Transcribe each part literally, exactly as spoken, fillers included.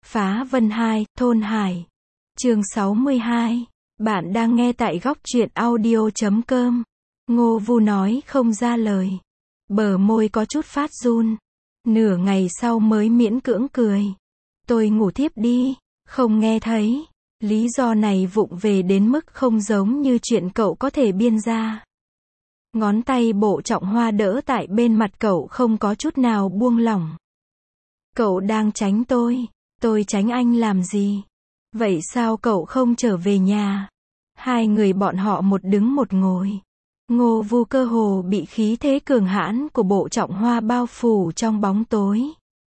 Phá Vân hai, Thôn Hải. Chương sáu mươi hai. Bạn đang nghe tại góc truyện audio chấm com. Ngô Vu nói không ra lời. Bờ môi có chút phát run. Nửa ngày sau mới miễn cưỡng cười. Tôi ngủ thiếp đi, không nghe thấy. Lý do này vụng về đến mức không giống như chuyện cậu có thể biên ra. Ngón tay Bộ Trọng Hoa đỡ tại bên mặt cậu không có chút nào buông lỏng. Cậu đang tránh tôi. Tôi tránh anh làm gì? Vậy sao cậu không trở về nhà? Hai người bọn họ một đứng một ngồi. Ngô Vu cơ hồ bị khí thế cường hãn của Bộ Trọng Hoa bao phủ trong bóng tối.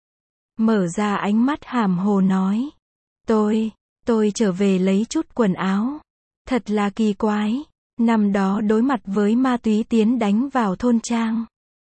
Mở ra ánh mắt hàm hồ nói. Tôi, tôi trở về lấy chút quần áo. Thật là kỳ quái. Năm đó đối mặt với ma túy tiến đánh vào thôn trang.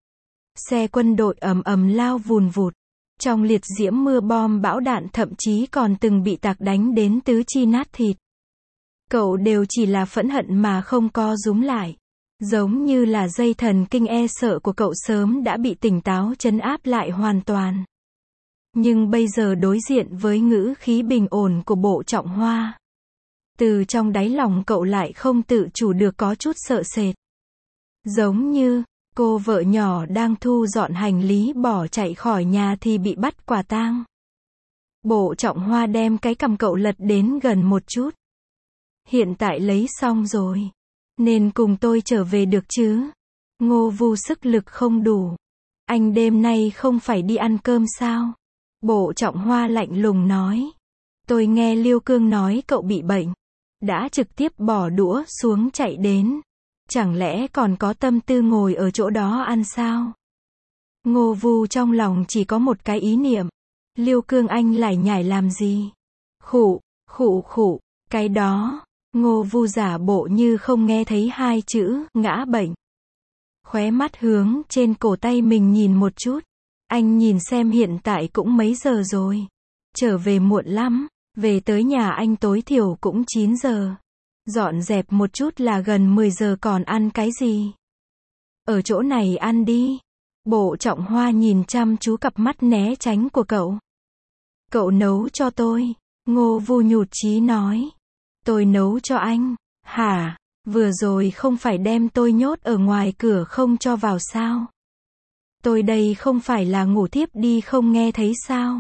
Xe quân đội ầm ầm lao vùn vụt. Trong liệt diễm mưa bom bão đạn thậm chí còn từng bị tạc đánh đến tứ chi nát thịt. Cậu đều chỉ là phẫn hận mà không co rúm lại. Giống như là dây thần kinh e sợ của cậu sớm đã bị tỉnh táo trấn áp lại hoàn toàn. Nhưng bây giờ đối diện với ngữ khí bình ổn của Bộ Trọng Hoa. Từ trong đáy lòng cậu lại không tự chủ được có chút sợ sệt. Giống như cô vợ nhỏ đang thu dọn hành lý bỏ chạy khỏi nhà thì bị bắt quả tang. Bộ Trọng Hoa đem cái cằm cậu lật đến gần một chút. Hiện tại lấy xong rồi. Nên cùng tôi trở về được chứ? Ngô Vu sức lực không đủ. Anh đêm nay không phải đi ăn cơm sao? Bộ Trọng Hoa lạnh lùng nói. Tôi nghe Liêu Cương nói cậu bị bệnh. Đã trực tiếp bỏ đũa xuống chạy đến. Chẳng lẽ còn có tâm tư ngồi ở chỗ đó ăn sao? Ngô Vu trong lòng chỉ có một cái ý niệm. Liêu Cương anh lải nhải làm gì? Khụ, khụ khụ, cái đó. Ngô Vu giả bộ như không nghe thấy hai chữ, ngã bệnh. Khóe mắt hướng trên cổ tay mình nhìn một chút. Anh nhìn xem hiện tại cũng mấy giờ rồi. Trở về muộn lắm, về tới nhà anh tối thiểu cũng chín giờ. Dọn dẹp một chút là gần mười giờ còn ăn cái gì? Ở chỗ này ăn đi. Bộ Trọng Hoa nhìn chăm chú cặp mắt né tránh của cậu. Cậu nấu cho tôi. Ngô Vu nhụt chí nói. Tôi nấu cho anh. Hả? Vừa rồi không phải đem tôi nhốt ở ngoài cửa không cho vào sao? Tôi đây không phải là ngủ thiếp đi không nghe thấy sao?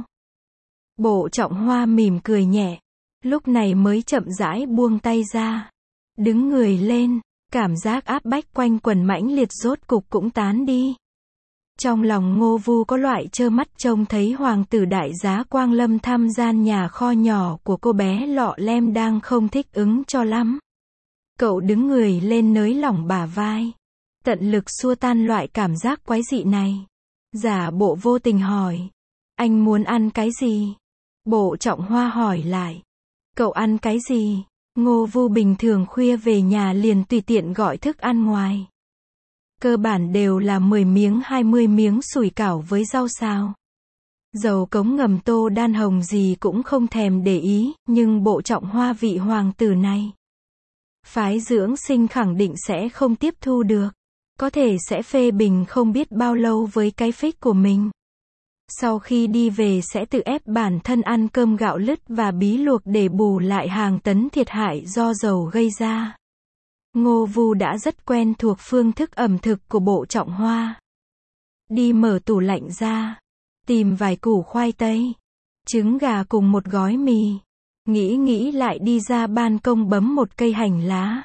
Bộ Trọng Hoa mỉm cười nhẹ. Lúc này mới chậm rãi buông tay ra. Đứng người lên. Cảm giác áp bách quanh quần mãnh liệt rốt cục cũng tán đi. Trong lòng Ngô Vu có loại trơ mắt trông thấy hoàng tử đại giá Quang Lâm thăm gian nhà kho nhỏ của cô bé lọ lem đang không thích ứng cho lắm. Cậu đứng người lên nới lỏng bả vai. Tận lực xua tan loại cảm giác quái dị này. Giả bộ vô tình hỏi. Anh muốn ăn cái gì? Bộ Trọng Hoa hỏi lại. Cậu ăn cái gì? Ngô Vu bình thường khuya về nhà liền tùy tiện gọi thức ăn ngoài. Cơ bản đều là mười miếng hai mươi miếng sủi cảo với rau xào. Dầu cống ngầm tô đan hồng gì cũng không thèm để ý, nhưng Bộ Trọng Hoa vị hoàng tử này. Phái dưỡng sinh khẳng định sẽ không tiếp thu được. Có thể sẽ phê bình không biết bao lâu với cái phích của mình. Sau khi đi về sẽ tự ép bản thân ăn cơm gạo lứt và bí luộc để bù lại hàng tấn thiệt hại do dầu gây ra. Ngô Vu đã rất quen thuộc phương thức ẩm thực của Bộ Trọng Hoa. Đi mở tủ lạnh ra. Tìm vài củ khoai tây. Trứng gà cùng một gói mì. Nghĩ nghĩ lại đi ra ban công bấm một cây hành lá.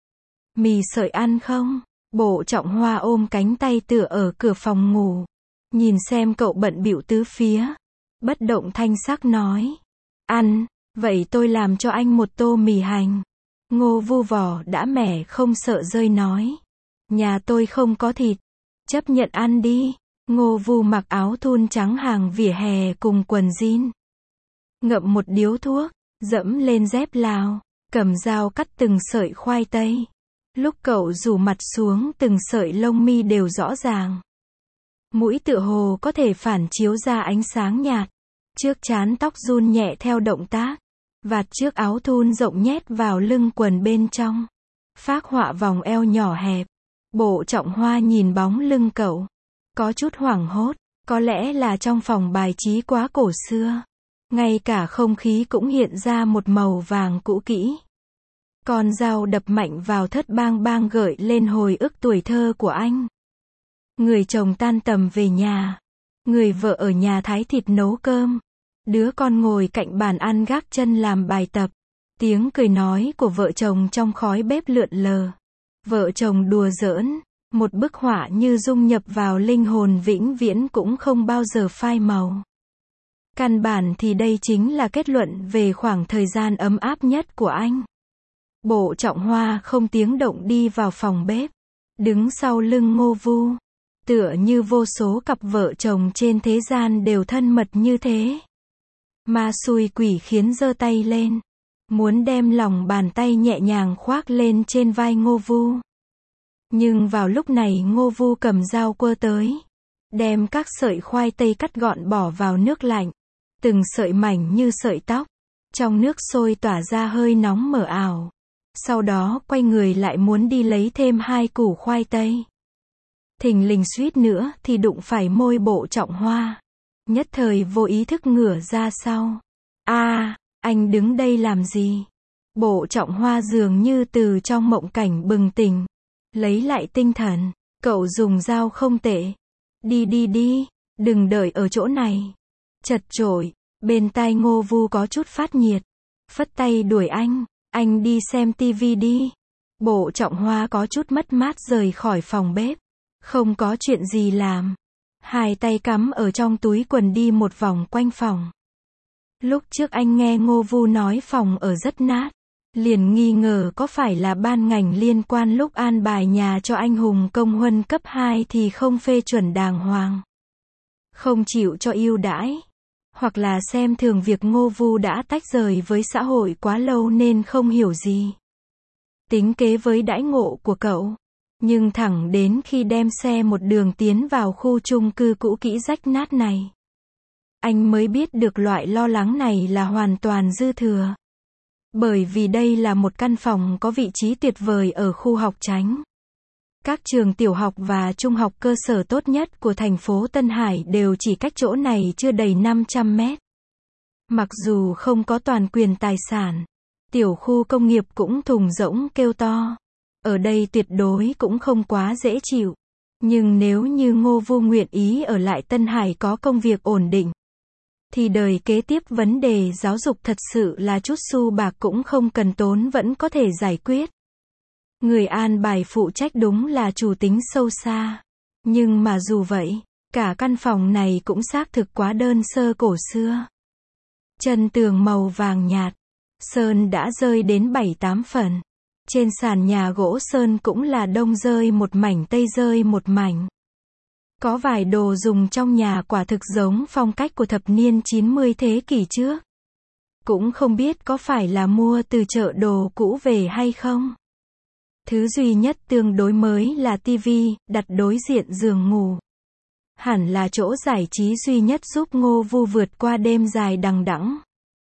Mì sợi ăn không? Bộ Trọng Hoa ôm cánh tay tựa ở cửa phòng ngủ. Nhìn xem cậu bận bịu tứ phía. Bất động thanh sắc nói. Ăn, vậy tôi làm cho anh một tô mì hành. Ngô Vu vỏ đã mẻ không sợ rơi nói. Nhà tôi không có thịt. Chấp nhận ăn đi. Ngô Vu mặc áo thun trắng hàng vỉa hè cùng quần jean. Ngậm một điếu thuốc, dẫm lên dép Lào, cầm dao cắt từng sợi khoai tây. Lúc cậu rủ mặt xuống từng sợi lông mi đều rõ ràng. Mũi tựa hồ có thể phản chiếu ra ánh sáng nhạt. Trước trán tóc run nhẹ theo động tác. Vạt trước áo thun rộng nhét vào lưng quần bên trong. Phác họa vòng eo nhỏ hẹp. Bộ Trọng Hoa nhìn bóng lưng cậu. Có chút hoảng hốt. Có lẽ là trong phòng bài trí quá cổ xưa. Ngay cả không khí cũng hiện ra một màu vàng cũ kỹ. Con dao đập mạnh vào thớt bang bang gợi lên hồi ức tuổi thơ của anh. Người chồng tan tầm về nhà. Người vợ ở nhà thái thịt nấu cơm. Đứa con ngồi cạnh bàn ăn gác chân làm bài tập. Tiếng cười nói của vợ chồng trong khói bếp lượn lờ. Vợ chồng đùa giỡn. Một bức họa như dung nhập vào linh hồn vĩnh viễn cũng không bao giờ phai màu. Căn bản thì đây chính là kết luận về khoảng thời gian ấm áp nhất của anh. Bộ Trọng Hoa không tiếng động đi vào phòng bếp. Đứng sau lưng Ngô Vu. Tựa như vô số cặp vợ chồng trên thế gian đều thân mật như thế. Ma xui quỷ khiến giơ tay lên. Muốn đem lòng bàn tay nhẹ nhàng khoác lên trên vai Ngô Vu. Nhưng vào lúc này Ngô Vu cầm dao quơ tới. Đem các sợi khoai tây cắt gọn bỏ vào nước lạnh. Từng sợi mảnh như sợi tóc. Trong nước sôi tỏa ra hơi nóng mờ ảo. Sau đó quay người lại muốn đi lấy thêm hai củ khoai tây. Thình lình suýt nữa thì đụng phải môi Bộ Trọng Hoa. Nhất thời vô ý thức ngửa ra sau. A, à, anh đứng đây làm gì? Bộ Trọng Hoa dường như từ trong mộng cảnh bừng tỉnh. Lấy lại tinh thần. Cậu dùng dao không tệ. Đi đi đi, đừng đợi ở chỗ này. Chật chội, bên tai Ngô Vu có chút phát nhiệt. Phất tay đuổi anh. Anh đi xem tivi đi. Bộ Trọng Hoa có chút mất mát rời khỏi phòng bếp. Không có chuyện gì làm. Hai tay cắm ở trong túi quần đi một vòng quanh phòng. Lúc trước anh nghe Ngô Vu nói phòng ở rất nát. Liền nghi ngờ có phải là ban ngành liên quan lúc an bài nhà cho anh hùng công huân cấp hai thì không phê chuẩn đàng hoàng. Không chịu cho ưu đãi. Hoặc là xem thường việc Ngô Vu đã tách rời với xã hội quá lâu nên không hiểu gì. Tính kế với đãi ngộ của cậu. Nhưng thẳng đến khi đem xe một đường tiến vào khu chung cư cũ kỹ rách nát này. Anh mới biết được loại lo lắng này là hoàn toàn dư thừa. Bởi vì đây là một căn phòng có vị trí tuyệt vời ở khu học chánh. Các trường tiểu học và trung học cơ sở tốt nhất của thành phố Tân Hải đều chỉ cách chỗ này chưa đầy năm trăm mét. Mặc dù không có toàn quyền tài sản, tiểu khu công nghiệp cũng thùng rỗng kêu to. Ở đây tuyệt đối cũng không quá dễ chịu. Nhưng nếu như Ngô Vu nguyện ý ở lại Tân Hải có công việc ổn định, thì đời kế tiếp vấn đề giáo dục thật sự là chút xu bạc cũng không cần tốn vẫn có thể giải quyết. Người an bài phụ trách đúng là chủ tính sâu xa. Nhưng mà dù vậy, cả căn phòng này cũng xác thực quá đơn sơ cổ xưa. Chân tường màu vàng nhạt, sơn đã rơi đến bảy tám phần. Trên sàn nhà gỗ sơn cũng là đông rơi một mảnh tây rơi một mảnh. Có vài đồ dùng trong nhà quả thực giống phong cách của thập niên chín mươi thế kỷ trước. Cũng không biết có phải là mua từ chợ đồ cũ về hay không. Thứ duy nhất tương đối mới là tivi, đặt đối diện giường ngủ. Hẳn là chỗ giải trí duy nhất giúp Ngô Vu vượt qua đêm dài đằng đẵng.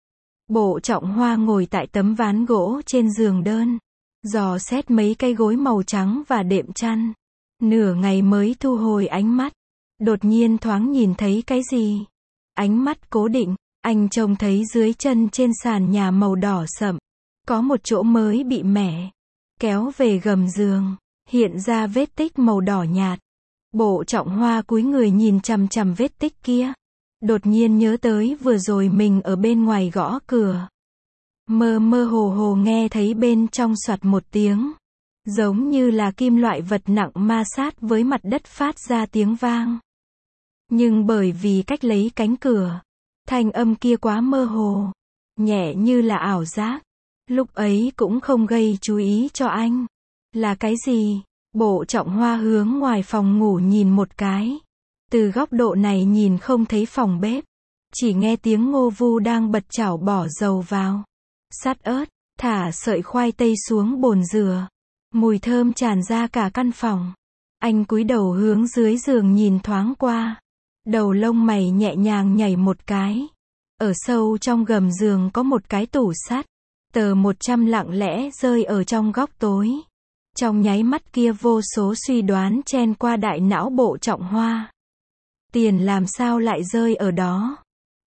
Bộ Trọng Hoa ngồi tại tấm ván gỗ trên giường đơn. Dò xét mấy cây gối màu trắng và đệm chăn. Nửa ngày mới thu hồi ánh mắt. Đột nhiên thoáng nhìn thấy cái gì. Ánh mắt cố định, anh trông thấy dưới chân trên sàn nhà màu đỏ sậm. Có một chỗ mới bị mẻ. Kéo về gầm giường. Hiện ra vết tích màu đỏ nhạt. Bộ Trọng Hoa cúi người nhìn chằm chằm vết tích kia. Đột nhiên nhớ tới vừa rồi mình ở bên ngoài gõ cửa. Mơ mơ hồ hồ nghe thấy bên trong soạt một tiếng. Giống như là kim loại vật nặng ma sát với mặt đất phát ra tiếng vang. Nhưng bởi vì cách lấy cánh cửa, thanh âm kia quá mơ hồ, nhẹ như là ảo giác. Lúc ấy cũng không gây chú ý cho anh. Là cái gì? Bộ Trọng Hoa hướng ngoài phòng ngủ nhìn một cái. Từ góc độ này nhìn không thấy phòng bếp. Chỉ nghe tiếng Ngô Vu đang bật chảo bỏ dầu vào. Sắt ớt, thả sợi khoai tây xuống bồn rửa. Mùi thơm tràn ra cả căn phòng. Anh cúi đầu hướng dưới giường nhìn thoáng qua. Đầu lông mày nhẹ nhàng nhảy một cái. Ở sâu trong gầm giường có một cái tủ sắt. Tờ một trăm lặng lẽ rơi ở trong góc tối. Trong nháy mắt kia vô số suy đoán chen qua đại não Bộ Trọng Hoa. Tiền làm sao lại rơi ở đó?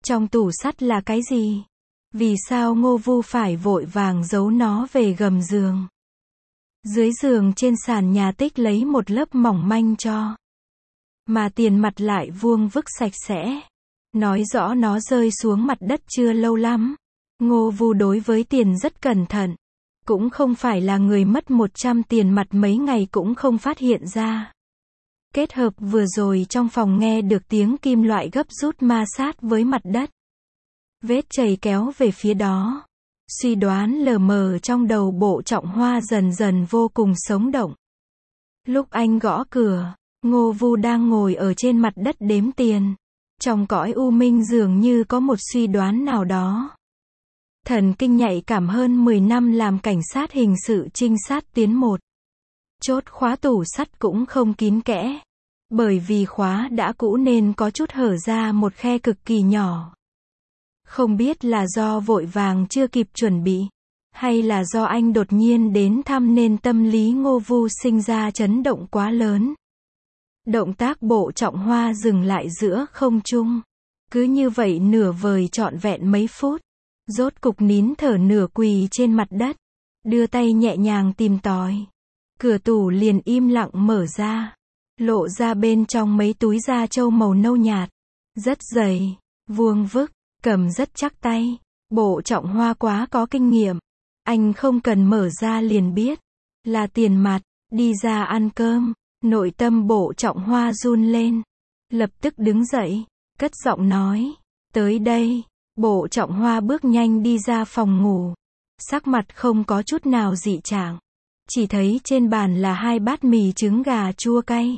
Trong tủ sắt là cái gì? Vì sao Ngô Vu phải vội vàng giấu nó về gầm giường? Dưới giường trên sàn nhà Tích lấy một lớp mỏng manh cho. Mà tiền mặt lại vuông vức sạch sẽ. Nói rõ nó rơi xuống mặt đất chưa lâu lắm. Ngô Vu đối với tiền rất cẩn thận. Cũng không phải là người mất một trăm tiền mặt mấy ngày cũng không phát hiện ra. Kết hợp vừa rồi trong phòng nghe được tiếng kim loại gấp rút ma sát với mặt đất. Vết chày kéo về phía đó. Suy đoán lờ mờ trong đầu Bộ Trọng Hoa dần dần vô cùng sống động. Lúc anh gõ cửa, Ngô Vu đang ngồi ở trên mặt đất đếm tiền. Trong cõi u minh dường như có một suy đoán nào đó. Thần kinh nhạy cảm hơn mười năm làm cảnh sát hình sự trinh sát tuyến một. Chốt khóa tủ sắt cũng không kín kẽ. Bởi vì khóa đã cũ nên có chút hở ra một khe cực kỳ nhỏ. Không biết là do vội vàng chưa kịp chuẩn bị, hay là do anh đột nhiên đến thăm nên tâm lý Ngô Vu sinh ra chấn động quá lớn. Động tác Bộ Trọng Hoa dừng lại giữa không trung. Cứ như vậy nửa vời trọn vẹn mấy phút. Rốt cục nín thở nửa quỳ trên mặt đất. Đưa tay nhẹ nhàng tìm tòi. Cửa tủ liền im lặng mở ra. Lộ ra bên trong mấy túi da trâu màu nâu nhạt. Rất dày, vuông vức, cầm rất chắc tay. Bộ Trọng Hoa quá có kinh nghiệm. Anh không cần mở ra liền biết. Là tiền mặt, đi ra ăn cơm. Nội tâm Bộ Trọng Hoa run lên. Lập tức đứng dậy, cất giọng nói. Tới đây. Bộ Trọng Hoa bước nhanh đi ra phòng ngủ. Sắc mặt không có chút nào dị trạng. Chỉ thấy trên bàn là hai bát mì trứng gà chua cay.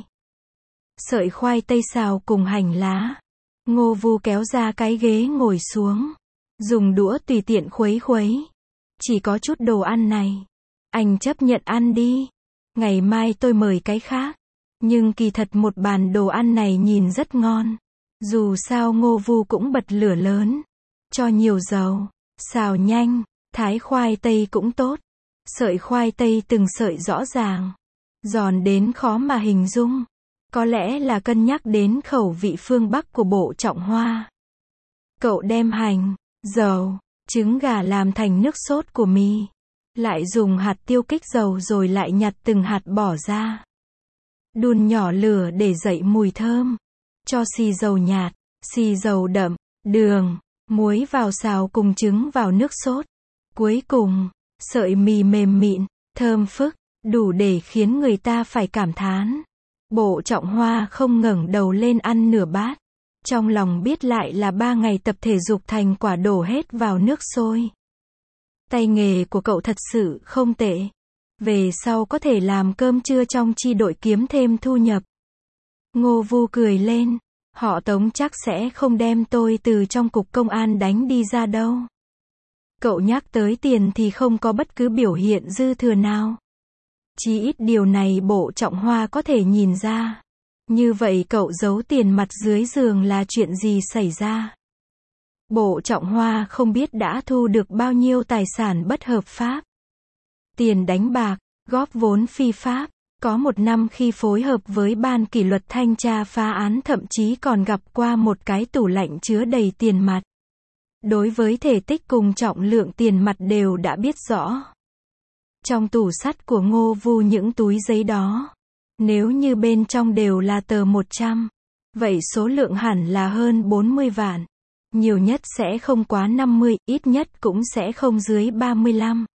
Sợi khoai tây xào cùng hành lá. Ngô Vu kéo ra cái ghế ngồi xuống. Dùng đũa tùy tiện khuấy khuấy. Chỉ có chút đồ ăn này. Anh chấp nhận ăn đi. Ngày mai tôi mời cái khác. Nhưng kỳ thật một bàn đồ ăn này nhìn rất ngon. Dù sao Ngô Vu cũng bật lửa lớn. Cho nhiều dầu. Xào nhanh. Thái khoai tây cũng tốt. Sợi khoai tây từng sợi rõ ràng. Giòn đến khó mà hình dung. Có lẽ là cân nhắc đến khẩu vị phương Bắc của Bộ Trọng Hoa. Cậu đem hành, dầu, trứng gà làm thành nước sốt của mì. Lại dùng hạt tiêu kích dầu rồi lại nhặt từng hạt bỏ ra. Đun nhỏ lửa để dậy mùi thơm. Cho xì dầu nhạt, xì dầu đậm, đường, muối vào xào cùng trứng vào nước sốt. Cuối cùng, sợi mì mềm mịn, thơm phức, đủ để khiến người ta phải cảm thán. Bộ Trọng Hoa không ngẩng đầu lên ăn nửa bát. Trong lòng biết lại là ba ngày tập thể dục thành quả đổ hết vào nước sôi. Tay nghề của cậu thật sự không tệ. Về sau có thể làm cơm trưa trong chi đội kiếm thêm thu nhập. Ngô Vu cười lên. Họ Tống chắc sẽ không đem tôi từ trong cục công an đánh đi ra đâu. Cậu nhắc tới tiền thì không có bất cứ biểu hiện dư thừa nào. Chí ít điều này Bộ Trọng Hoa có thể nhìn ra. Như vậy cậu giấu tiền mặt dưới giường là chuyện gì xảy ra? Bộ Trọng Hoa không biết đã thu được bao nhiêu tài sản bất hợp pháp. Tiền đánh bạc, góp vốn phi pháp. Có một năm khi phối hợp với ban kỷ luật thanh tra phá án thậm chí còn gặp qua một cái tủ lạnh chứa đầy tiền mặt. Đối với thể tích cùng trọng lượng tiền mặt đều đã biết rõ. Trong tủ sắt của Ngô Vu những túi giấy đó, nếu như bên trong đều là tờ một trăm, vậy số lượng hẳn là hơn bốn mươi vạn. Nhiều nhất sẽ không quá năm mươi, ít nhất cũng sẽ không dưới ba mươi lăm.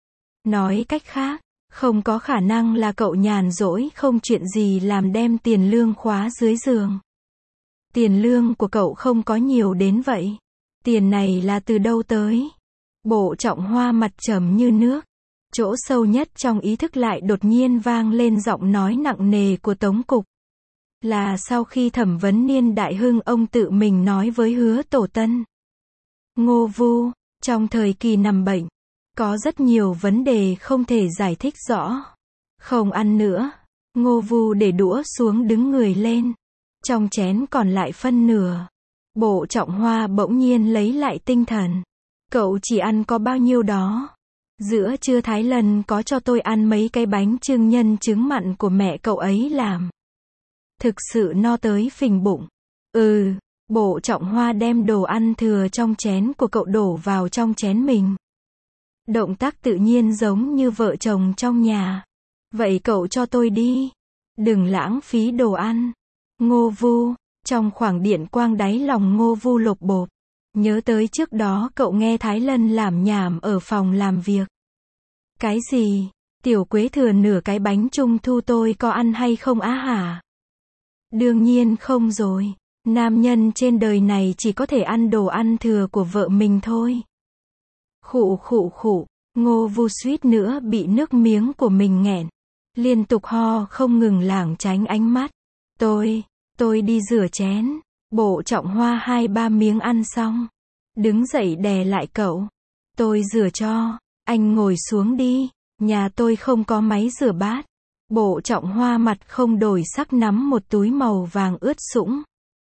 Nói cách khác, không có khả năng là cậu nhàn rỗi không chuyện gì làm đem tiền lương khóa dưới giường. Tiền lương của cậu không có nhiều đến vậy. Tiền này là từ đâu tới? Bộ Trọng Hoa mặt trầm như nước. Chỗ sâu nhất trong ý thức lại đột nhiên vang lên giọng nói nặng nề của Tống Cục. Là sau khi thẩm vấn Niên Đại Hưng ông tự mình nói với Hứa Tổ Tân. Ngô Vu, trong thời kỳ nằm bệnh, có rất nhiều vấn đề không thể giải thích rõ. Không ăn nữa. Ngô Vu để đũa xuống đứng người lên. Trong chén còn lại phân nửa. Bộ Trọng Hoa bỗng nhiên lấy lại tinh thần. Cậu chỉ ăn có bao nhiêu đó. Giữa trưa Thái Lần có cho tôi ăn mấy cái bánh chưng nhân trứng mặn của mẹ cậu ấy làm. Thực sự no tới phình bụng. Ừ, Bộ Trọng Hoa đem đồ ăn thừa trong chén của cậu đổ vào trong chén mình. Động tác tự nhiên giống như vợ chồng trong nhà. Vậy cậu cho tôi đi. Đừng lãng phí đồ ăn. Ngô Vu, trong khoảng điện quang đáy lòng Ngô Vu lột bột. Nhớ tới trước đó cậu nghe Thái Lân lảm nhảm ở phòng làm việc. Cái gì? Tiểu Quế thừa nửa cái bánh trung thu tôi có ăn hay không á hả? Đương nhiên không rồi. Nam nhân trên đời này chỉ có thể ăn đồ ăn thừa của vợ mình thôi. Khụ khụ khụ, Ngô Vu suýt nữa bị nước miếng của mình nghẹn. Liên tục ho không ngừng lảng tránh ánh mắt. Tôi, tôi đi rửa chén. Bộ Trọng Hoa hai ba miếng ăn xong. Đứng dậy đè lại cậu. Tôi rửa cho, anh ngồi xuống đi. Nhà tôi không có máy rửa bát. Bộ Trọng Hoa mặt không đổi sắc nắm một túi màu vàng ướt sũng.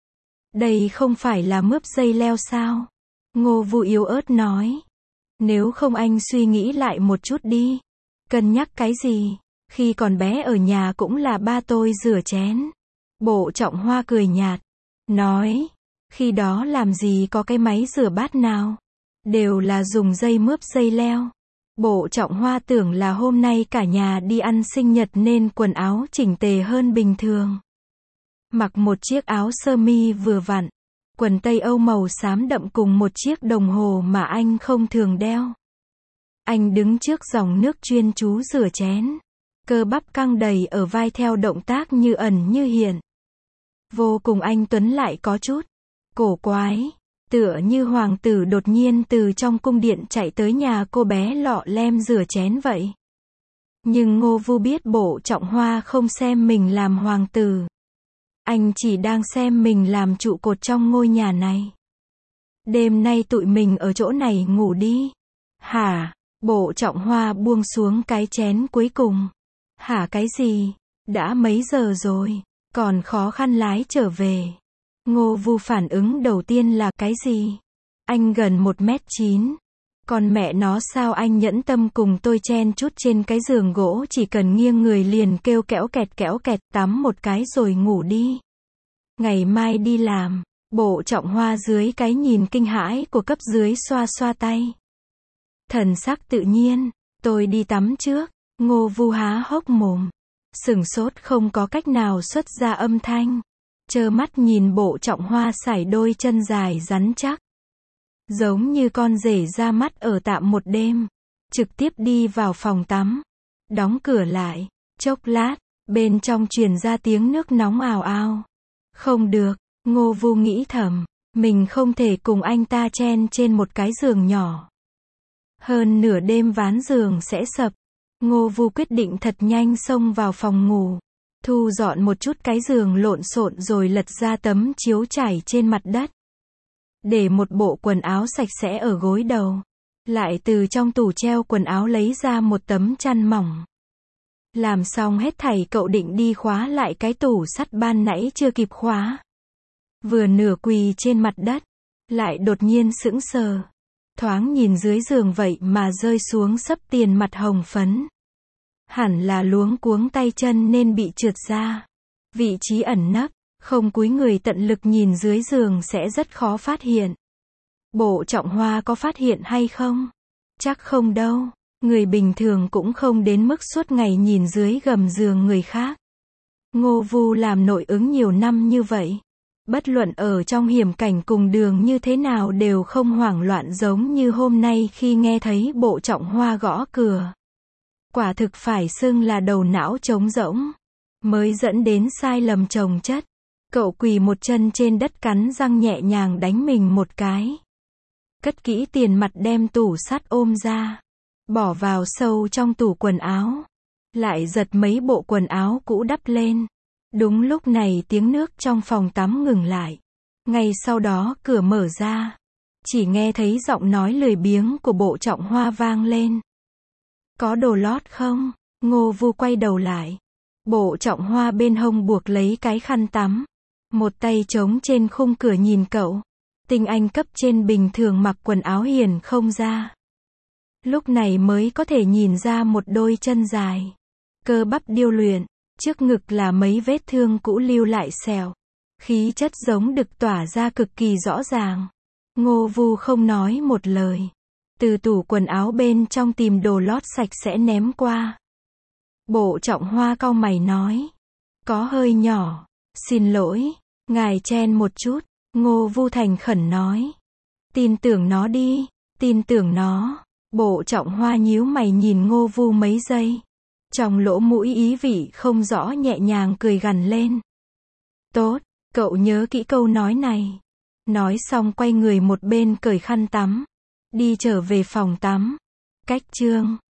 Đây không phải là mướp dây leo sao? Ngô Vu yếu ớt nói. Nếu không anh suy nghĩ lại một chút đi. Cân nhắc cái gì? Khi còn bé ở nhà cũng là ba tôi rửa chén. Bộ Trọng Hoa cười nhạt. Nói. Khi đó làm gì có cái máy rửa bát nào? Đều là dùng dây mướp dây leo. Bộ Trọng Hoa tưởng là hôm nay cả nhà đi ăn sinh nhật nên quần áo chỉnh tề hơn bình thường. Mặc một chiếc áo sơ mi vừa vặn, quần tây Âu màu xám đậm cùng một chiếc đồng hồ mà anh không thường đeo. Anh đứng trước dòng nước chuyên chú rửa chén. Cơ bắp căng đầy ở vai theo động tác như ẩn như hiện. Vô cùng anh tuấn lại có chút cổ quái. Tựa như hoàng tử đột nhiên từ trong cung điện chạy tới nhà cô bé lọ lem rửa chén vậy. Nhưng Ngô Vu biết Bộ Trọng Hoa không xem mình làm hoàng tử. Anh chỉ đang xem mình làm trụ cột trong ngôi nhà này. Đêm nay tụi mình ở chỗ này ngủ đi. Hả? Bộ Trọng Hoa buông xuống cái chén cuối cùng. Hả cái gì? Đã mấy giờ rồi? Còn khó khăn lái trở về. Ngô Vu phản ứng đầu tiên là cái gì? Anh gần một mét chín. Còn mẹ nó sao anh nhẫn tâm cùng tôi chen chút trên cái giường gỗ chỉ cần nghiêng người liền kêu kẽo kẹt kẽo kẹt tắm một cái rồi ngủ đi. Ngày mai đi làm. Bộ Trọng Hoa dưới cái nhìn kinh hãi của cấp dưới xoa xoa tay. Thần sắc tự nhiên. Tôi đi tắm trước. Ngô Vu há hốc mồm. Sửng sốt không có cách nào xuất ra âm thanh. Trơ mắt nhìn Bộ Trọng Hoa sải đôi chân dài rắn chắc. Giống như con rể ra mắt ở tạm một đêm. Trực tiếp đi vào phòng tắm. Đóng cửa lại. Chốc lát, bên trong truyền ra tiếng nước nóng ào ào. Không được, Ngô Vu nghĩ thầm. Mình không thể cùng anh ta chen trên một cái giường nhỏ. Hơn nửa đêm ván giường sẽ sập. Ngô Vu quyết định thật nhanh xông vào phòng ngủ. Thu dọn một chút cái giường lộn xộn rồi lật ra tấm chiếu trải trên mặt đất. Để một bộ quần áo sạch sẽ ở gối đầu. Lại từ trong tủ treo quần áo lấy ra một tấm chăn mỏng. Làm xong hết thảy cậu định đi khóa lại cái tủ sắt ban nãy chưa kịp khóa. Vừa nửa quỳ trên mặt đất. Lại đột nhiên sững sờ. Thoáng nhìn dưới giường vậy mà rơi xuống sấp tiền mặt hồng phấn. Hẳn là luống cuống tay chân nên bị trượt ra. Vị trí ẩn nấp, không cúi người tận lực nhìn dưới giường sẽ rất khó phát hiện. Bộ Trọng Hoa có phát hiện hay không? Chắc không đâu. Người bình thường cũng không đến mức suốt ngày nhìn dưới gầm giường người khác. Ngô Vu làm nội ứng nhiều năm như vậy. Bất luận ở trong hiểm cảnh cùng đường như thế nào đều không hoảng loạn giống như hôm nay khi nghe thấy Bộ Trọng Hoa gõ cửa. Quả thực phải xưng là đầu não trống rỗng. Mới dẫn đến sai lầm chồng chất. Cậu quỳ một chân trên đất cắn răng nhẹ nhàng đánh mình một cái. Cất kỹ tiền mặt đem tủ sắt ôm ra. Bỏ vào sâu trong tủ quần áo. Lại giật mấy bộ quần áo cũ đắp lên. Đúng lúc này tiếng nước trong phòng tắm ngừng lại. Ngay sau đó cửa mở ra. Chỉ nghe thấy giọng nói lười biếng của Bộ Trọng Hoa vang lên. Có đồ lót không? Ngô Vu quay đầu lại. Bộ Trọng Hoa bên hông buộc lấy cái khăn tắm. Một tay trống trên khung cửa nhìn cậu. Tinh anh cấp trên bình thường mặc quần áo hiền không ra. Lúc này mới có thể nhìn ra một đôi chân dài. Cơ bắp điêu luyện. Trước ngực là mấy vết thương cũ lưu lại sẹo. Khí chất giống đực tỏa ra cực kỳ rõ ràng. Ngô Vu không nói một lời. Từ tủ quần áo bên trong tìm đồ lót sạch sẽ ném qua. Bộ Trọng Hoa cau mày nói. Có hơi nhỏ. Xin lỗi. Ngài chen một chút. Ngô Vu thành khẩn nói. Tin tưởng nó đi. Tin tưởng nó. Bộ Trọng Hoa nhíu mày nhìn Ngô Vu mấy giây. Trong lỗ mũi ý vị không rõ nhẹ nhàng cười gằn lên. Tốt. Cậu nhớ kỹ câu nói này. Nói xong quay người một bên cởi khăn tắm. Đi trở về phòng tắm. Cách chương